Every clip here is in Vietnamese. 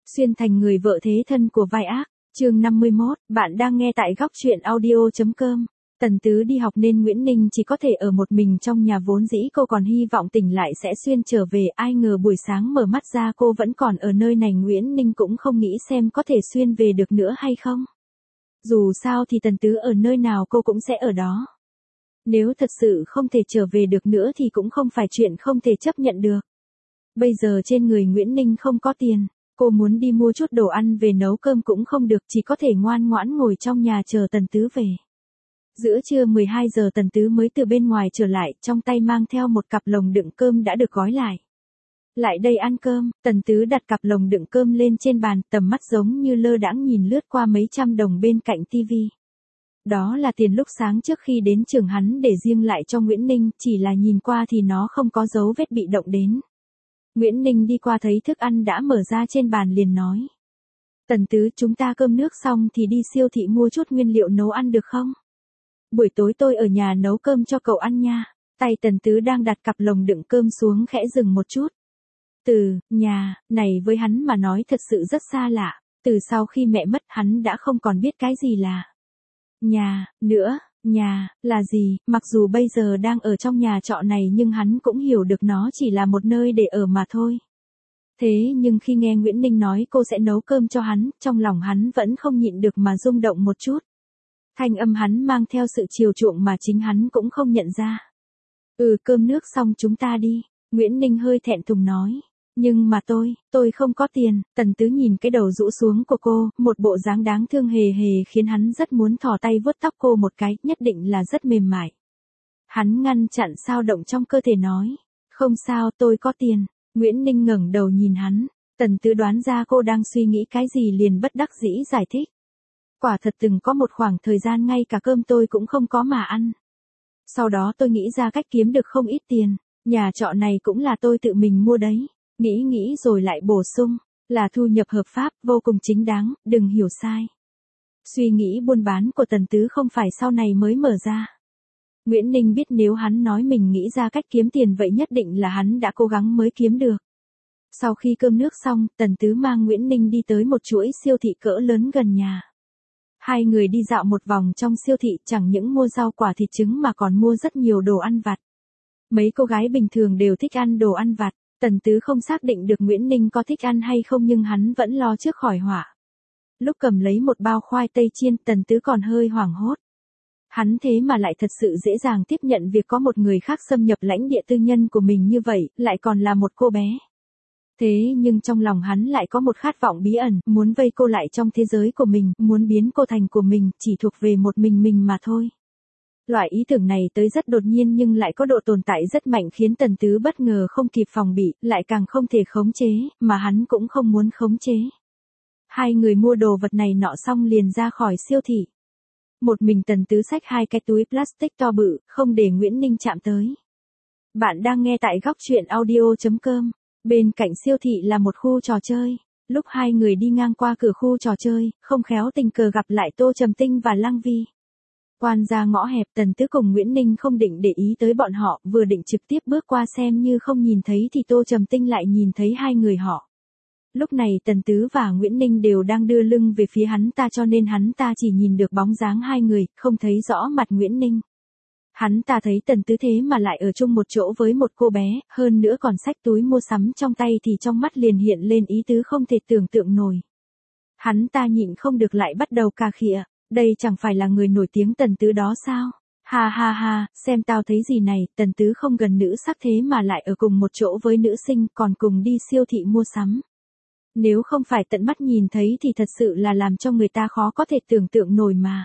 Xuyên thành người vợ thế thân của vai ác, chương 51, bạn đang nghe tại góc truyện audio.com. Tần Tứ đi học nên Nguyễn Ninh chỉ có thể ở một mình trong nhà, vốn dĩ cô còn hy vọng tỉnh lại sẽ xuyên trở về, ai ngờ buổi sáng mở mắt ra cô vẫn còn ở nơi này. Nguyễn Ninh cũng không nghĩ xem có thể xuyên về được nữa hay không. Dù sao thì Tần Tứ ở nơi nào cô cũng sẽ ở đó. Nếu thật sự không thể trở về được nữa thì cũng không phải chuyện không thể chấp nhận được. Bây giờ trên người Nguyễn Ninh không có tiền. Cô muốn đi mua chút đồ ăn về nấu cơm cũng không được, chỉ có thể ngoan ngoãn ngồi trong nhà chờ Tần Tứ về. Giữa trưa 12 giờ Tần Tứ mới từ bên ngoài trở lại, trong tay mang theo một cặp lồng đựng cơm đã được gói lại. Lại đây ăn cơm, Tần Tứ đặt cặp lồng đựng cơm lên trên bàn, tầm mắt giống như lơ đãng nhìn lướt qua mấy trăm đồng bên cạnh tivi. Đó là tiền lúc sáng trước khi đến trường hắn để riêng lại cho Nguyễn Ninh, chỉ là nhìn qua thì nó không có dấu vết bị động đến. Nguyễn Ninh đi qua thấy thức ăn đã mở ra trên bàn liền nói. Tần Tứ, chúng ta cơm nước xong thì đi siêu thị mua chút nguyên liệu nấu ăn được không? Buổi tối tôi ở nhà nấu cơm cho cậu ăn nha. Tay Tần Tứ đang đặt cặp lồng đựng cơm xuống khẽ dừng một chút. Từ, nhà, này với hắn mà nói thật sự rất xa lạ. Từ sau khi mẹ mất hắn đã không còn biết cái gì là nhà, nữa. Nhà, là gì, mặc dù bây giờ đang ở trong nhà trọ này nhưng hắn cũng hiểu được nó chỉ là một nơi để ở mà thôi. Thế nhưng khi nghe Nguyễn Ninh nói cô sẽ nấu cơm cho hắn, trong lòng hắn vẫn không nhịn được mà rung động một chút. Thanh âm hắn mang theo sự chiều chuộng mà chính hắn cũng không nhận ra. Cơm nước xong chúng ta đi, Nguyễn Ninh hơi thẹn thùng nói. Nhưng mà tôi không có tiền. Tần Tứ nhìn cái đầu rũ xuống của cô, một bộ dáng đáng thương hề hề khiến hắn rất muốn thò tay vuốt tóc cô một cái, nhất định là rất mềm mại. Hắn ngăn chặn dao động trong cơ thể nói, không sao, tôi có tiền. Nguyễn Ninh ngẩng đầu nhìn hắn, Tần Tứ đoán ra cô đang suy nghĩ cái gì liền bất đắc dĩ giải thích. Quả thật từng có một khoảng thời gian ngay cả cơm tôi cũng không có mà ăn. Sau đó tôi nghĩ ra cách kiếm được không ít tiền, nhà trọ này cũng là tôi tự mình mua đấy. Nghĩ rồi lại bổ sung, là thu nhập hợp pháp, vô cùng chính đáng, đừng hiểu sai. Suy nghĩ buôn bán của Tần Tứ không phải sau này mới mở ra. Nguyễn Ninh biết nếu hắn nói mình nghĩ ra cách kiếm tiền vậy nhất định là hắn đã cố gắng mới kiếm được. Sau khi cơm nước xong, Tần Tứ mang Nguyễn Ninh đi tới một chuỗi siêu thị cỡ lớn gần nhà. Hai người đi dạo một vòng trong siêu thị, chẳng những mua rau quả thịt trứng mà còn mua rất nhiều đồ ăn vặt. Mấy cô gái bình thường đều thích ăn đồ ăn vặt. Tần Tứ không xác định được Nguyễn Ninh có thích ăn hay không nhưng hắn vẫn lo trước khỏi họa. Lúc cầm lấy một bao khoai tây chiên, Tần Tứ còn hơi hoảng hốt. Hắn thế mà lại thật sự dễ dàng tiếp nhận việc có một người khác xâm nhập lãnh địa tư nhân của mình như vậy, lại còn là một cô bé. Thế nhưng trong lòng hắn lại có một khát vọng bí ẩn, muốn vây cô lại trong thế giới của mình, muốn biến cô thành của mình, chỉ thuộc về một mình mà thôi. Loại ý tưởng này tới rất đột nhiên nhưng lại có độ tồn tại rất mạnh khiến Tần Tứ bất ngờ không kịp phòng bị, lại càng không thể khống chế, mà hắn cũng không muốn khống chế. Hai người mua đồ vật này nọ xong liền ra khỏi siêu thị. Một mình Tần Tứ xách hai cái túi plastic to bự, không để Nguyễn Ninh chạm tới. Bạn đang nghe tại góc truyện audio.com. Bên cạnh siêu thị là một khu trò chơi. Lúc hai người đi ngang qua cửa khu trò chơi, không khéo tình cờ gặp lại Tô Trầm Tinh và Lăng Vi. Quan ra ngõ hẹp, Tần Tứ cùng Nguyễn Ninh không định để ý tới bọn họ, vừa định trực tiếp bước qua xem như không nhìn thấy thì Tô Trầm Tinh lại nhìn thấy hai người họ. Lúc này Tần Tứ và Nguyễn Ninh đều đang đưa lưng về phía hắn ta cho nên hắn ta chỉ nhìn được bóng dáng hai người, không thấy rõ mặt Nguyễn Ninh. Hắn ta thấy Tần Tứ thế mà lại ở chung một chỗ với một cô bé, hơn nữa còn xách túi mua sắm trong tay thì trong mắt liền hiện lên ý tứ không thể tưởng tượng nổi. Hắn ta nhịn không được lại bắt đầu cà khịa. Đây chẳng phải là người nổi tiếng Tần Tứ đó sao? Ha ha ha, xem tao thấy gì này, Tần Tứ không gần nữ sắc thế mà lại ở cùng một chỗ với nữ sinh còn cùng đi siêu thị mua sắm. Nếu không phải tận mắt nhìn thấy thì thật sự là làm cho người ta khó có thể tưởng tượng nổi mà.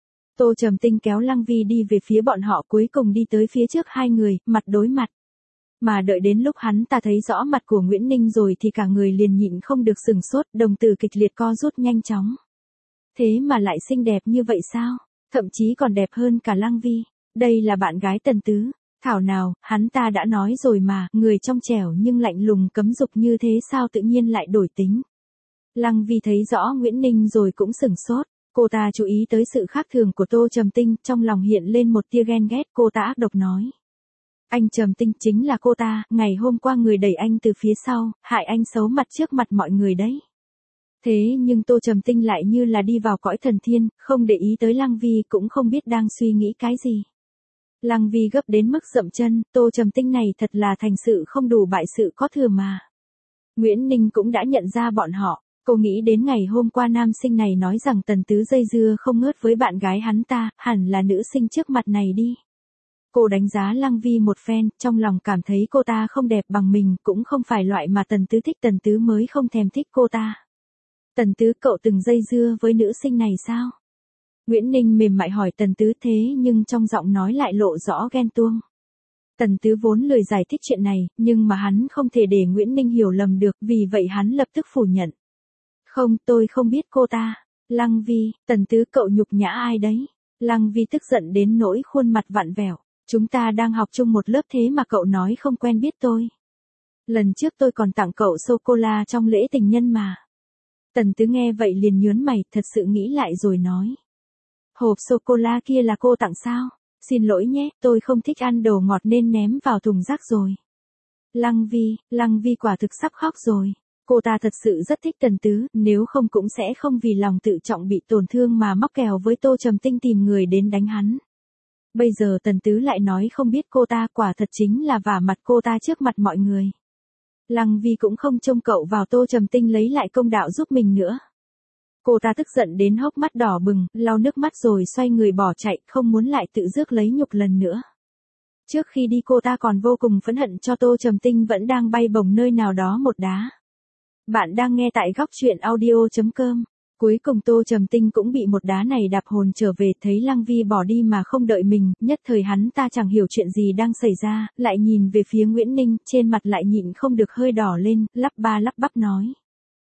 Tô Trầm Tinh kéo Lăng Vi đi về phía bọn họ cuối cùng đi tới phía trước hai người, mặt đối mặt. Mà đợi đến lúc hắn ta thấy rõ mặt của Nguyễn Ninh rồi thì cả người liền nhịn không được sửng sốt, đồng tử kịch liệt co rút nhanh chóng. Thế mà lại xinh đẹp như vậy sao? Thậm chí còn đẹp hơn cả Lăng Vi. Đây là bạn gái Tần Tứ. Thảo nào, hắn ta đã nói rồi mà, người trong trẻo nhưng lạnh lùng cấm dục như thế sao tự nhiên lại đổi tính. Lăng Vi thấy rõ Nguyễn Ninh rồi cũng sửng sốt. Cô ta chú ý tới sự khác thường của Tô Trầm Tinh, trong lòng hiện lên một tia ghen ghét, cô ta ác độc nói. Anh Trầm Tinh chính là cô ta, ngày hôm qua người đẩy anh từ phía sau, hại anh xấu mặt trước mặt mọi người đấy. Thế nhưng Tô Trầm Tinh lại như là đi vào cõi thần thiên, không để ý tới Lăng Vi, cũng không biết đang suy nghĩ cái gì. Lăng Vi gấp đến mức dậm chân, Tô Trầm Tinh này thật là thành sự không đủ bại sự có thừa mà. Nguyễn Ninh cũng đã nhận ra bọn họ, cô nghĩ đến ngày hôm qua nam sinh này nói rằng Tần Tứ dây dưa không ngớt với bạn gái hắn ta, hẳn là nữ sinh trước mặt này đi. Cô đánh giá Lăng Vi một phen, trong lòng cảm thấy cô ta không đẹp bằng mình, cũng không phải loại mà Tần Tứ thích, Tần Tứ mới không thèm thích cô ta. Tần Tứ, cậu từng dây dưa với nữ sinh này sao? Nguyễn Ninh mềm mại hỏi Tần Tứ, thế nhưng trong giọng nói lại lộ rõ ghen tuông. Tần Tứ vốn lười giải thích chuyện này, nhưng mà hắn không thể để Nguyễn Ninh hiểu lầm được, vì vậy hắn lập tức phủ nhận. Không, tôi không biết cô ta. Lăng Vi, Tần Tứ, cậu nhục nhã ai đấy? Lăng Vi tức giận đến nỗi khuôn mặt vặn vẹo. Chúng ta đang học chung một lớp thế mà cậu nói không quen biết tôi. Lần trước tôi còn tặng cậu sô-cô-la trong lễ tình nhân mà. Tần Tứ nghe vậy liền nhớn mày, thật sự nghĩ lại rồi nói. Hộp sô-cô-la kia là cô tặng sao? Xin lỗi nhé, tôi không thích ăn đồ ngọt nên ném vào thùng rác rồi. Lăng Vi quả thực sắp khóc rồi. Cô ta thật sự rất thích Tần Tứ, nếu không cũng sẽ không vì lòng tự trọng bị tổn thương mà móc kèo với Tô Trầm Tinh tìm người đến đánh hắn. Bây giờ Tần Tứ lại nói không biết cô ta, quả thật chính là vả mặt cô ta trước mặt mọi người. Lăng Vi cũng không trông cậu vào Tô Trầm Tinh lấy lại công đạo giúp mình nữa. Cô ta tức giận đến hốc mắt đỏ bừng, lau nước mắt rồi xoay người bỏ chạy, không muốn lại tự rước lấy nhục lần nữa. Trước khi đi cô ta còn vô cùng phẫn hận cho Tô Trầm Tinh vẫn đang bay bổng nơi nào đó một đá. Bạn đang nghe tại góc truyện audio.com. Cuối cùng Tô Trầm Tinh cũng bị một đá này đạp hồn trở về, thấy Lăng Vi bỏ đi mà không đợi mình, nhất thời hắn ta chẳng hiểu chuyện gì đang xảy ra, lại nhìn về phía Nguyễn Ninh, trên mặt lại nhịn không được hơi đỏ lên, lắp ba lắp bắp nói.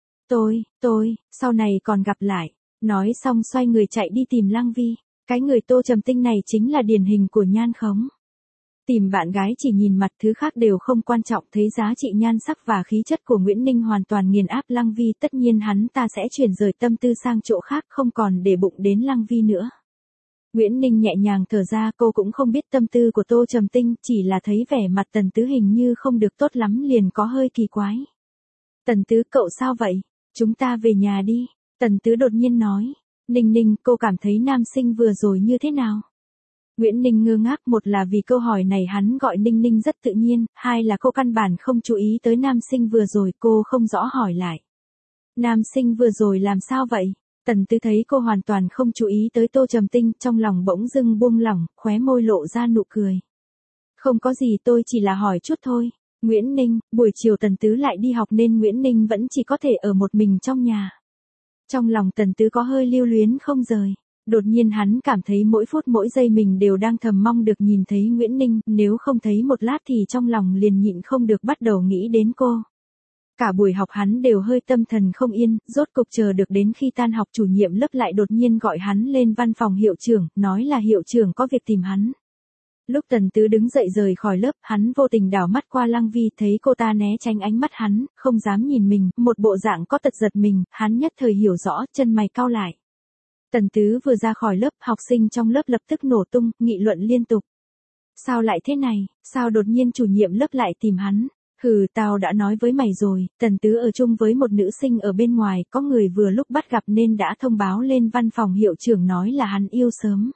Tôi, sau này còn gặp lại. Nói xong xoay người chạy đi tìm Lăng Vi. Cái người Tô Trầm Tinh này chính là điển hình của nhan khống. Tìm bạn gái chỉ nhìn mặt, thứ khác đều không quan trọng, thấy giá trị nhan sắc và khí chất của Nguyễn Ninh hoàn toàn nghiền áp Lăng Vi, tất nhiên hắn ta sẽ chuyển rời tâm tư sang chỗ khác, không còn để bụng đến Lăng Vi nữa. Nguyễn Ninh nhẹ nhàng thở ra, cô cũng không biết tâm tư của Tô Trầm Tinh, chỉ là thấy vẻ mặt Tần Tứ hình như không được tốt lắm liền có hơi kỳ quái. Tần Tứ, cậu sao vậy? Chúng ta về nhà đi. Tần Tứ đột nhiên nói. Ninh, cô cảm thấy nam sinh vừa rồi như thế nào? Nguyễn Ninh ngơ ngác, một là vì câu hỏi này hắn gọi Ninh rất tự nhiên, hai là cô căn bản không chú ý tới nam sinh vừa rồi, cô không rõ hỏi lại. Nam sinh vừa rồi làm sao vậy? Tần Tứ thấy cô hoàn toàn không chú ý tới Tô Trầm Tinh, trong lòng bỗng dưng buông lỏng, khóe môi lộ ra nụ cười. Không có gì, tôi chỉ là hỏi chút thôi. Nguyễn Ninh, buổi chiều Tần Tứ lại đi học nên Nguyễn Ninh vẫn chỉ có thể ở một mình trong nhà. Trong lòng Tần Tứ có hơi lưu luyến không rời. Đột nhiên hắn cảm thấy mỗi phút mỗi giây mình đều đang thầm mong được nhìn thấy Nguyễn Ninh, nếu không thấy một lát thì trong lòng liền nhịn không được bắt đầu nghĩ đến cô. Cả buổi học hắn đều hơi tâm thần không yên, rốt cục chờ được đến khi tan học chủ nhiệm lớp lại đột nhiên gọi hắn lên văn phòng hiệu trưởng, nói là hiệu trưởng có việc tìm hắn. Lúc Tần Tứ đứng dậy rời khỏi lớp, hắn vô tình đảo mắt qua Lăng Vi, thấy cô ta né tránh ánh mắt hắn, không dám nhìn mình, một bộ dạng có tật giật mình, hắn nhất thời hiểu rõ, chân mày cau lại. Tần Tứ vừa ra khỏi lớp, học sinh trong lớp lập tức nổ tung, nghị luận liên tục. Sao lại thế này, sao đột nhiên chủ nhiệm lớp lại tìm hắn? Hừ, tao đã nói với mày rồi, Tần Tứ ở chung với một nữ sinh ở bên ngoài, có người vừa lúc bắt gặp nên đã thông báo lên văn phòng hiệu trưởng nói là hắn yêu sớm.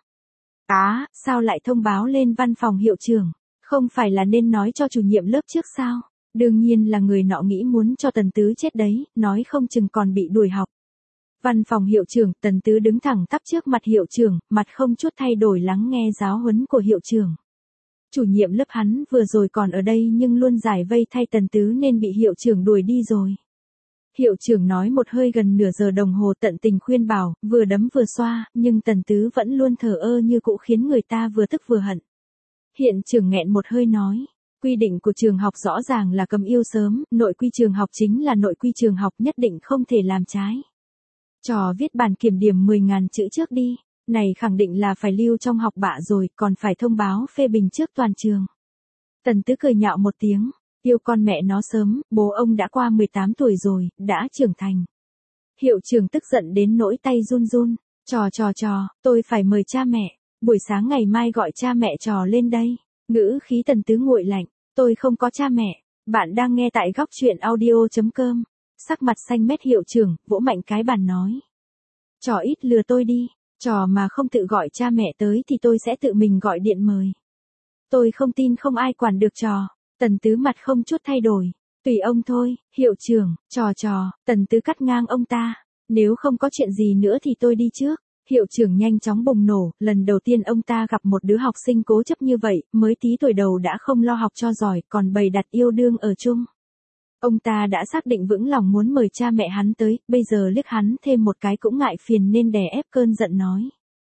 Sao lại thông báo lên văn phòng hiệu trưởng? Không phải là nên nói cho chủ nhiệm lớp trước sao? Đương nhiên là người nọ nghĩ muốn cho Tần Tứ chết đấy, nói không chừng còn bị đuổi học. Văn phòng hiệu trưởng, Tần Tứ đứng thẳng tắp trước mặt hiệu trưởng, mặt không chút thay đổi lắng nghe giáo huấn của hiệu trưởng. Chủ nhiệm lớp hắn vừa rồi còn ở đây nhưng luôn giải vây thay Tần Tứ nên bị hiệu trưởng đuổi đi rồi. Hiệu trưởng nói một hơi gần nửa giờ đồng hồ, tận tình khuyên bảo, vừa đấm vừa xoa, nhưng Tần Tứ vẫn luôn thờ ơ như cũ khiến người ta vừa tức vừa hận. Hiện trưởng nghẹn một hơi nói, quy định của trường học rõ ràng là cấm yêu sớm, nội quy trường học chính là nội quy trường học, nhất định không thể làm trái. Trò viết bản kiểm điểm 10.000 chữ trước đi, này khẳng định là phải lưu trong học bạ rồi, còn phải thông báo phê bình trước toàn trường. Tần Tứ cười nhạo một tiếng. Yêu con mẹ nó sớm, bố ông đã qua 18 tuổi rồi, đã trưởng thành. Hiệu trưởng tức giận đến nỗi tay run run. Trò, tôi phải mời cha mẹ. Buổi sáng ngày mai gọi cha mẹ trò lên đây. Ngữ khí Tần Tứ nguội lạnh. Tôi không có cha mẹ. Bạn đang nghe tại góc truyện audio.com. sắc mặt xanh mét hiệu trưởng, vỗ mạnh cái bàn nói. Trò ít lừa tôi đi, trò mà không tự gọi cha mẹ tới thì tôi sẽ tự mình gọi điện mời. Tôi không tin không ai quản được trò. Tần Tứ mặt không chút thay đổi. Tùy ông thôi, hiệu trưởng, trò, Tần Tứ cắt ngang ông ta. Nếu không có chuyện gì nữa thì tôi đi trước. Hiệu trưởng nhanh chóng bùng nổ, lần đầu tiên ông ta gặp một đứa học sinh cố chấp như vậy, mới tí tuổi đầu đã không lo học cho giỏi, còn bày đặt yêu đương ở chung. Ông ta đã xác định vững lòng muốn mời cha mẹ hắn tới, bây giờ liếc hắn thêm một cái cũng ngại phiền nên đè ép cơn giận nói.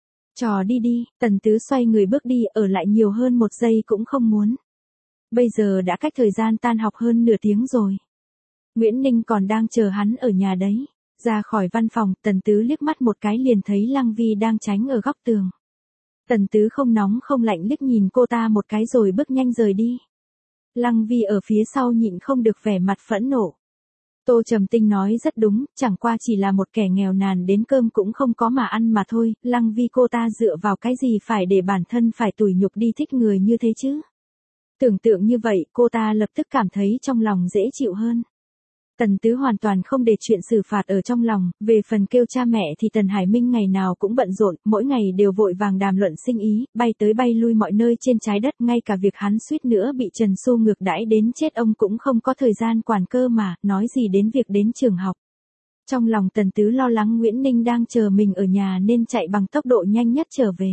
Trò đi đi, Tần Tứ xoay người bước đi, ở lại nhiều hơn một giây cũng không muốn. Bây giờ đã cách thời gian tan học hơn nửa tiếng rồi. Nguyễn Ninh còn đang chờ hắn ở nhà đấy. Ra khỏi văn phòng, Tần Tứ liếc mắt một cái liền thấy Lăng Vi đang tránh ở góc tường. Tần Tứ không nóng không lạnh liếc nhìn cô ta một cái rồi bước nhanh rời đi. Lăng Vi ở phía sau nhịn không được vẻ mặt phẫn nộ. Tô Trầm Tinh nói rất đúng, chẳng qua chỉ là một kẻ nghèo nàn đến cơm cũng không có mà ăn mà thôi, Lăng Vi cô ta dựa vào cái gì phải để bản thân phải tủi nhục đi thích người như thế chứ? Tưởng tượng như vậy, cô ta lập tức cảm thấy trong lòng dễ chịu hơn. Tần Tứ hoàn toàn không để chuyện xử phạt ở trong lòng, về phần kêu cha mẹ thì Tần Hải Minh ngày nào cũng bận rộn, mỗi ngày đều vội vàng đàm luận sinh ý, bay tới bay lui mọi nơi trên trái đất, ngay cả việc hắn suýt nữa bị Trần Xu ngược đãi đến chết ông cũng không có thời gian quản cơ mà, nói gì đến việc đến trường học. Trong lòng Tần Tứ lo lắng Nguyễn Ninh đang chờ mình ở nhà nên chạy bằng tốc độ nhanh nhất trở về.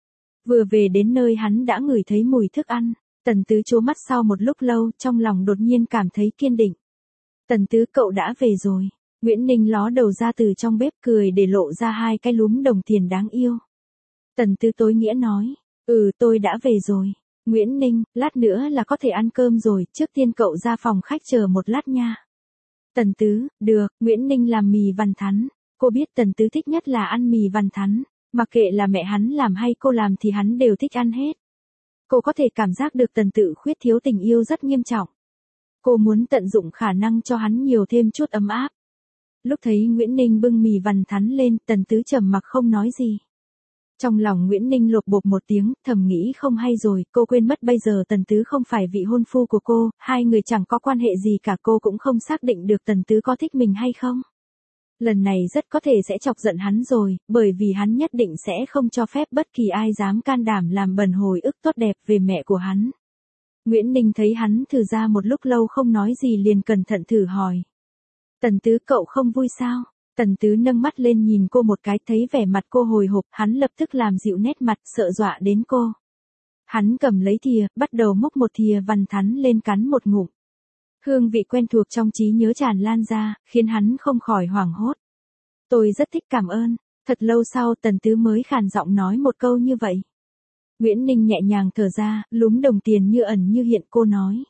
Vừa về đến nơi hắn đã ngửi thấy mùi thức ăn, Tần Tứ trố mắt sau một lúc lâu, trong lòng đột nhiên cảm thấy kiên định. Tần Tứ cậu đã về rồi. Nguyễn Ninh ló đầu ra từ trong bếp cười để lộ ra hai cái lúm đồng tiền đáng yêu. Tần Tứ tối nghĩa nói. Tôi đã về rồi. Nguyễn Ninh, lát nữa là có thể ăn cơm rồi, trước tiên cậu ra phòng khách chờ một lát nha. Tần Tứ, được, Nguyễn Ninh làm mì vằn thắn. Cô biết Tần Tứ thích nhất là ăn mì vằn thắn. Mặc kệ là mẹ hắn làm hay cô làm thì hắn đều thích ăn hết. Cô có thể cảm giác được Tần Tự khuyết thiếu tình yêu rất nghiêm trọng. Cô muốn tận dụng khả năng cho hắn nhiều thêm chút ấm áp. Lúc thấy Nguyễn Ninh bưng mì vằn thắn lên, Tần Tứ trầm mặc không nói gì. Trong lòng Nguyễn Ninh lột bột một tiếng, thầm nghĩ không hay rồi, cô quên mất bây giờ Tần Tứ không phải vị hôn phu của cô, hai người chẳng có quan hệ gì cả, cô cũng không xác định được Tần Tứ có thích mình hay không. Lần này rất có thể sẽ chọc giận hắn rồi, bởi vì hắn nhất định sẽ không cho phép bất kỳ ai dám can đảm làm bẩn hồi ức tốt đẹp về mẹ của hắn. Nguyễn Ninh thấy hắn thử ra một lúc lâu không nói gì liền cẩn thận thử hỏi. Tần Tứ cậu không vui sao? Tần Tứ nâng mắt lên nhìn cô một cái, thấy vẻ mặt cô hồi hộp, hắn lập tức làm dịu nét mặt, sợ dọa đến cô. Hắn cầm lấy thìa, bắt đầu múc một thìa vằn thắn lên cắn một ngụm. Hương vị quen thuộc trong trí nhớ tràn lan ra, khiến hắn không khỏi hoảng hốt. Tôi rất thích, cảm ơn. Thật lâu sau Tần Tứ mới khàn giọng nói một câu như vậy. Nguyễn Ninh nhẹ nhàng thở ra, lúm đồng tiền như ẩn như hiện, cô nói.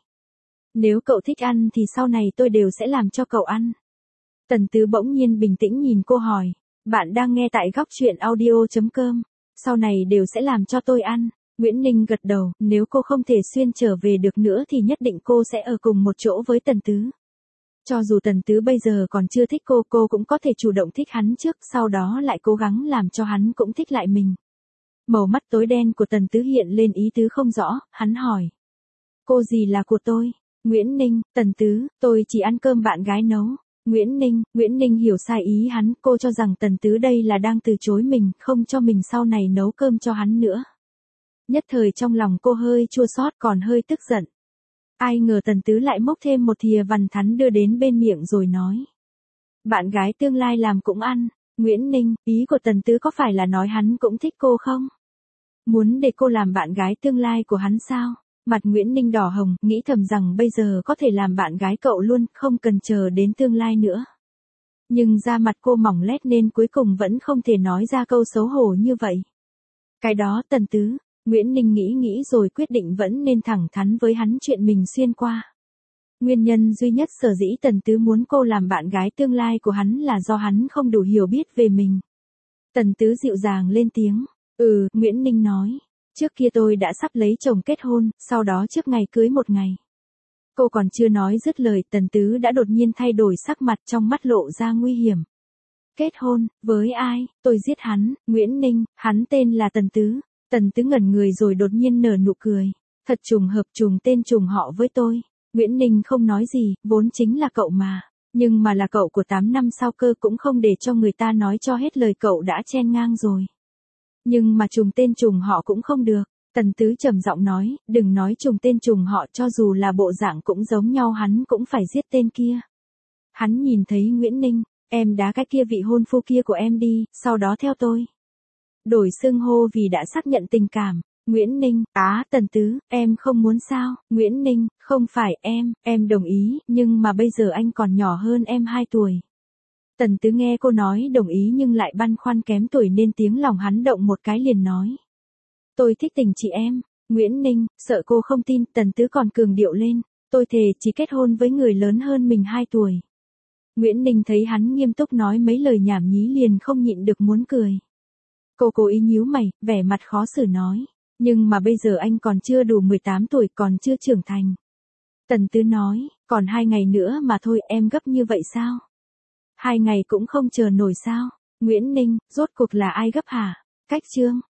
Nếu cậu thích ăn thì sau này tôi đều sẽ làm cho cậu ăn. Tần Tứ bỗng nhiên bình tĩnh nhìn cô hỏi. Bạn đang nghe tại góc truyện audio.com. Sau này đều sẽ làm cho tôi ăn. Nguyễn Ninh gật đầu, nếu cô không thể xuyên trở về được nữa thì nhất định cô sẽ ở cùng một chỗ với Tần Tứ. Cho dù Tần Tứ bây giờ còn chưa thích cô cũng có thể chủ động thích hắn trước, sau đó lại cố gắng làm cho hắn cũng thích lại mình. Màu mắt tối đen của Tần Tứ hiện lên ý tứ không rõ, hắn hỏi. Cô gì là của tôi? Nguyễn Ninh, Tần Tứ, tôi chỉ ăn cơm bạn gái nấu. Nguyễn Ninh hiểu sai ý hắn, cô cho rằng Tần Tứ đây là đang từ chối mình, không cho mình sau này nấu cơm cho hắn nữa. Nhất thời trong lòng cô hơi chua xót còn hơi tức giận. Ai ngờ Tần Tứ lại múc thêm một thìa vằn thắn đưa đến bên miệng rồi nói. Bạn gái tương lai làm cũng ăn. Nguyễn Ninh, ý của Tần Tứ có phải là nói hắn cũng thích cô không? Muốn để cô làm bạn gái tương lai của hắn sao? Mặt Nguyễn Ninh đỏ hồng, nghĩ thầm rằng bây giờ có thể làm bạn gái cậu luôn, không cần chờ đến tương lai nữa. Nhưng da mặt cô mỏng lét nên cuối cùng vẫn không thể nói ra câu xấu hổ như vậy. Cái đó Tần Tứ, Nguyễn Ninh nghĩ rồi quyết định vẫn nên thẳng thắn với hắn chuyện mình xuyên qua. Nguyên nhân duy nhất sở dĩ Tần Tứ muốn cô làm bạn gái tương lai của hắn là do hắn không đủ hiểu biết về mình. Tần Tứ dịu dàng lên tiếng. Nguyễn Ninh nói. Trước kia tôi đã sắp lấy chồng kết hôn, sau đó trước ngày cưới một ngày. Cô còn chưa nói dứt lời, Tần Tứ đã đột nhiên thay đổi sắc mặt, trong mắt lộ ra nguy hiểm. Kết hôn, với ai? Tôi giết hắn. Nguyễn Ninh, hắn tên là Tần Tứ. Tần Tứ ngẩn người rồi đột nhiên nở nụ cười. Thật trùng hợp, trùng tên trùng họ với tôi. Nguyễn Ninh không nói gì, vốn chính là cậu mà. Nhưng mà là cậu của 8 năm sau cơ, cũng không để cho người ta nói cho hết lời cậu đã chen ngang rồi. Nhưng mà trùng tên trùng họ cũng không được. Tần Tứ trầm giọng nói, đừng nói trùng tên trùng họ, cho dù là bộ dạng cũng giống nhau hắn cũng phải giết tên kia. Hắn nhìn thấy Nguyễn Ninh, em đá cái kia vị hôn phu kia của em đi, sau đó theo tôi. Đổi xưng hô vì đã xác nhận tình cảm. Nguyễn Ninh, Tần Tứ, em không muốn sao? Nguyễn Ninh, không phải em đồng ý, nhưng mà bây giờ anh còn nhỏ hơn em 2 tuổi. Tần Tứ nghe cô nói đồng ý nhưng lại băn khoăn kém tuổi nên tiếng lòng hắn động một cái liền nói. Tôi thích tình chị em. Nguyễn Ninh, sợ cô không tin, Tần Tứ còn cường điệu lên. Tôi thề chỉ kết hôn với người lớn hơn mình 2 tuổi. Nguyễn Ninh thấy hắn nghiêm túc nói mấy lời nhảm nhí liền không nhịn được muốn cười. Cô cố ý nhíu mày, vẻ mặt khó xử nói. Nhưng mà bây giờ anh còn chưa đủ 18 tuổi, còn chưa trưởng thành. Tần Tứ nói, còn 2 ngày nữa mà thôi, em gấp như vậy sao? 2 ngày cũng không chờ nổi sao? Nguyễn Ninh, rốt cuộc là ai gấp hả? Cách Trương.